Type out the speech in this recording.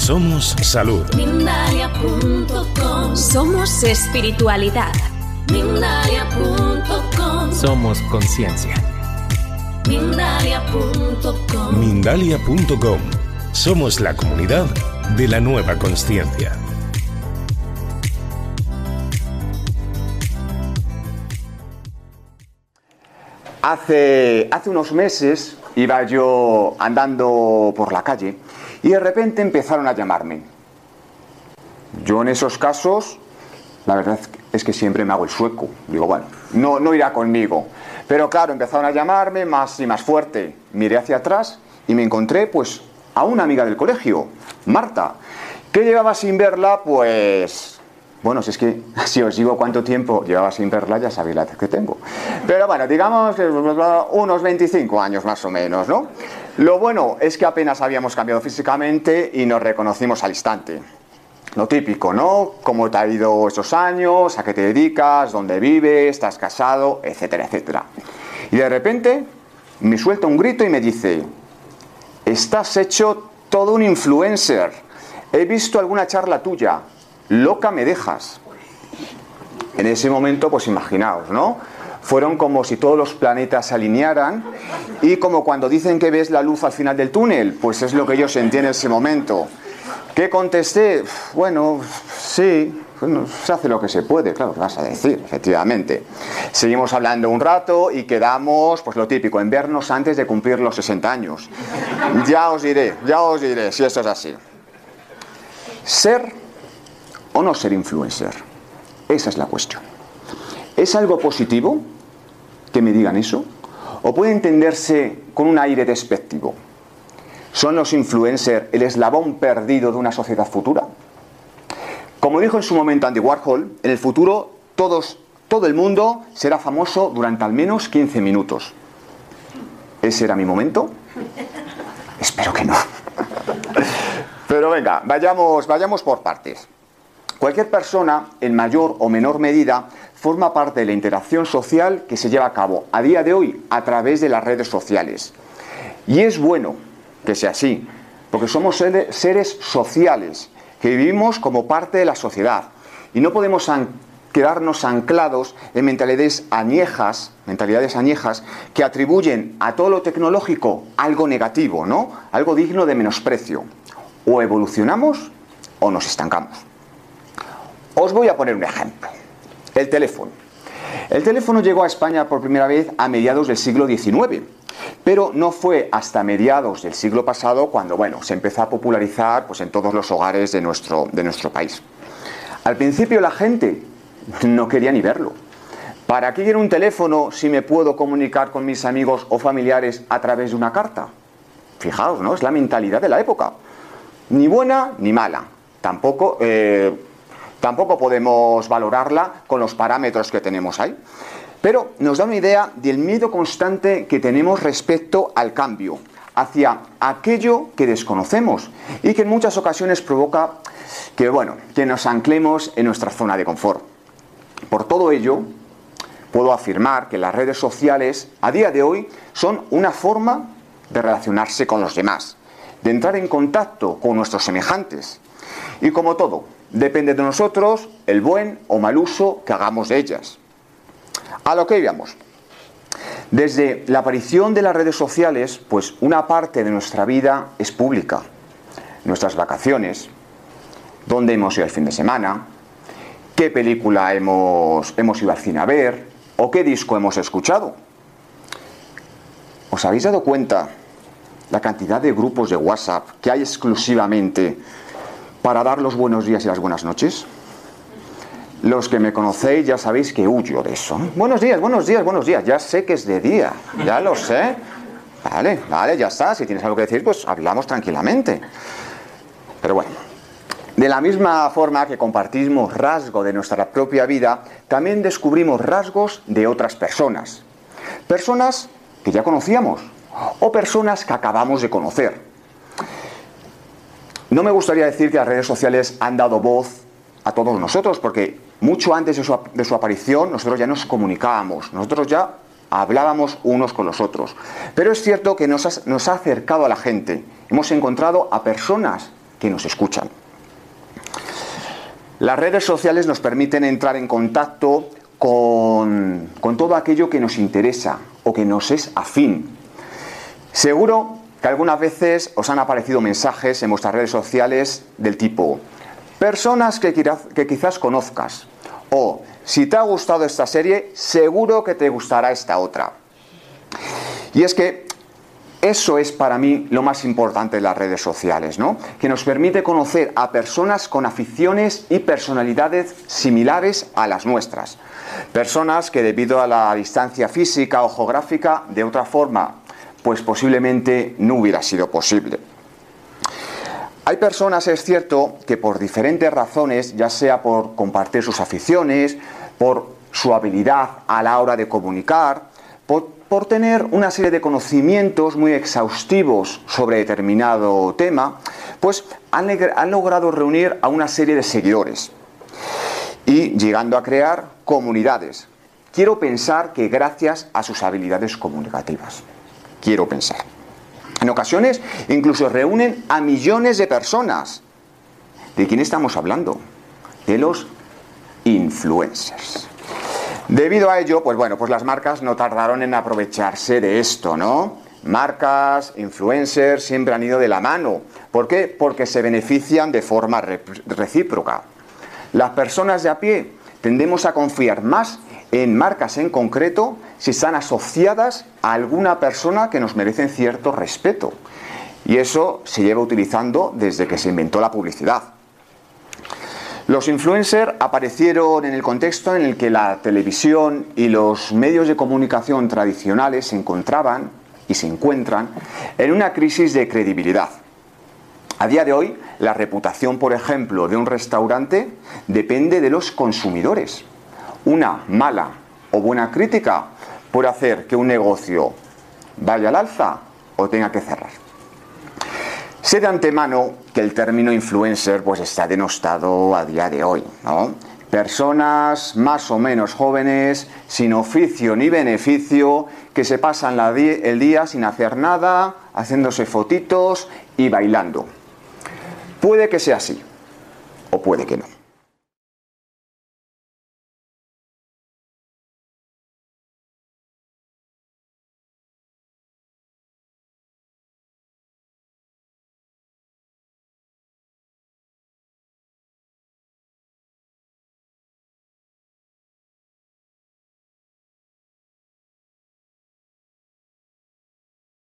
Somos salud. Mindalia.com. Somos espiritualidad. Mindalia.com. Somos conciencia. Mindalia.com. Mindalia.com. Somos la comunidad de la nueva consciencia. Hace unos meses iba yo andando por la calle y de repente empezaron a llamarme. Yo en esos casos, la verdad es que siempre me hago el sueco. Digo, bueno, no irá conmigo. Pero claro, empezaron a llamarme más y más fuerte. Miré hacia atrás y me encontré pues a una amiga del colegio, Marta, que llevaba sin verla pues... Bueno, si es que si os digo cuánto tiempo llevaba sin verla, ya sabéis la edad que tengo. Pero bueno, digamos que unos 25 años más o menos, ¿no? Lo bueno es que apenas habíamos cambiado físicamente y nos reconocimos al instante. Lo típico, ¿no? ¿Cómo te ha ido estos años? ¿A qué te dedicas? ¿Dónde vives? ¿Estás casado? Etcétera, etcétera. Y de repente me suelta un grito y me dice: estás hecho todo un influencer. He visto alguna charla tuya. Loca me dejas. En ese momento, pues imaginaos, ¿no? Fueron como si todos los planetas se alinearan y como cuando dicen que ves la luz al final del túnel, pues es lo que yo sentí en ese momento. ¿Qué contesté? Bueno, sí, bueno, se hace lo que se puede, claro, vas a decir, efectivamente. Seguimos hablando un rato y quedamos, pues lo típico, en vernos antes de cumplir los 60 años. Ya os diré si esto es así. Ser o no ser influencer. Esa es la cuestión. ¿Es algo positivo que me digan eso? ¿O puede entenderse con un aire despectivo? ¿Son los influencers el eslabón perdido de una sociedad futura? Como dijo en su momento Andy Warhol, en el futuro todo el mundo será famoso durante al menos 15 minutos. ¿Ese era mi momento? Espero que no. Pero venga, vayamos por partes. Cualquier persona, en mayor o menor medida, forma parte de la interacción social que se lleva a cabo a día de hoy a través de las redes sociales. Y es bueno que sea así, porque somos seres sociales, que vivimos como parte de la sociedad. Y no podemos quedarnos anclados en mentalidades añejas que atribuyen a todo lo tecnológico algo negativo, ¿no? Algo digno de menosprecio. O evolucionamos o nos estancamos. Os voy a poner un ejemplo. El teléfono. El teléfono llegó a España por primera vez a mediados del siglo XIX, pero no fue hasta mediados del siglo pasado cuando, se empezó a popularizar pues, en todos los hogares de nuestro país. Al principio la gente no quería ni verlo. ¿Para qué quiero un teléfono si me puedo comunicar con mis amigos o familiares a través de una carta? Fijaos, ¿no? Es la mentalidad de la época. Ni buena ni mala. Tampoco podemos valorarla con los parámetros que tenemos ahí. Pero nos da una idea del miedo constante que tenemos respecto al cambio, hacia aquello que desconocemos y que en muchas ocasiones provoca que nos anclemos en nuestra zona de confort. Por todo ello, puedo afirmar que las redes sociales a día de hoy son una forma de relacionarse con los demás, de entrar en contacto con nuestros semejantes. Y como todo, depende de nosotros el buen o mal uso que hagamos de ellas. A lo que íbamos. Desde la aparición de las redes sociales, pues una parte de nuestra vida es pública. Nuestras vacaciones, dónde hemos ido el fin de semana, qué película hemos ido al cine a ver, o qué disco hemos escuchado. ¿Os habéis dado cuenta la cantidad de grupos de WhatsApp que hay exclusivamente para dar los buenos días y las buenas noches? Los que me conocéis ya sabéis que huyo de eso. Buenos días, buenos días, buenos días. Ya sé que es de día, ya lo sé. Vale, ya está. Si tienes algo que decir, pues hablamos tranquilamente. Pero bueno, de la misma forma que compartimos rasgos de nuestra propia vida, también descubrimos rasgos de otras personas. Personas que ya conocíamos o personas que acabamos de conocer. No me gustaría decir que las redes sociales han dado voz a todos nosotros, porque mucho antes de su aparición nosotros ya nos comunicábamos, nosotros ya hablábamos unos con los otros. Pero es cierto que nos ha acercado a la gente. Hemos encontrado a personas que nos escuchan. Las redes sociales nos permiten entrar en contacto con todo aquello que nos interesa o que nos es afín. Seguro que algunas veces os han aparecido mensajes en vuestras redes sociales del tipo: personas que quizás conozcas, o si te ha gustado esta serie, seguro que te gustará esta otra. Y es que eso es para mí lo más importante de las redes sociales, ¿no? Que nos permite conocer a personas con aficiones y personalidades similares a las nuestras. Personas que debido a la distancia física o geográfica, de otra forma, pues posiblemente no hubiera sido posible. Hay personas, es cierto, que por diferentes razones, ya sea por compartir sus aficiones, por su habilidad a la hora de comunicar, por tener una serie de conocimientos muy exhaustivos sobre determinado tema, pues han logrado reunir a una serie de seguidores y llegando a crear comunidades. Quiero pensar que gracias a sus habilidades comunicativas. Quiero pensar. En ocasiones incluso reúnen a millones de personas. ¿De quién estamos hablando? De los influencers. Debido a ello, pues las marcas no tardaron en aprovecharse de esto, ¿no? Marcas, influencers siempre han ido de la mano. ¿Por qué? Porque se benefician de forma recíproca. Las personas de a pie tendemos a confiar más en marcas en concreto si están asociadas a alguna persona que nos merecen cierto respeto. Y eso se lleva utilizando desde que se inventó la publicidad. Los influencers aparecieron en el contexto en el que la televisión y los medios de comunicación tradicionales se encontraban y se encuentran en una crisis de credibilidad. A día de hoy, la reputación, por ejemplo, de un restaurante depende de los consumidores. Una mala o buena crítica puede hacer que un negocio vaya al alza o tenga que cerrar. Sé de antemano que el término influencer pues está denostado a día de hoy, ¿no? Personas más o menos jóvenes, sin oficio ni beneficio, que se pasan el día sin hacer nada, haciéndose fotitos y bailando. Puede que sea así, o puede que no.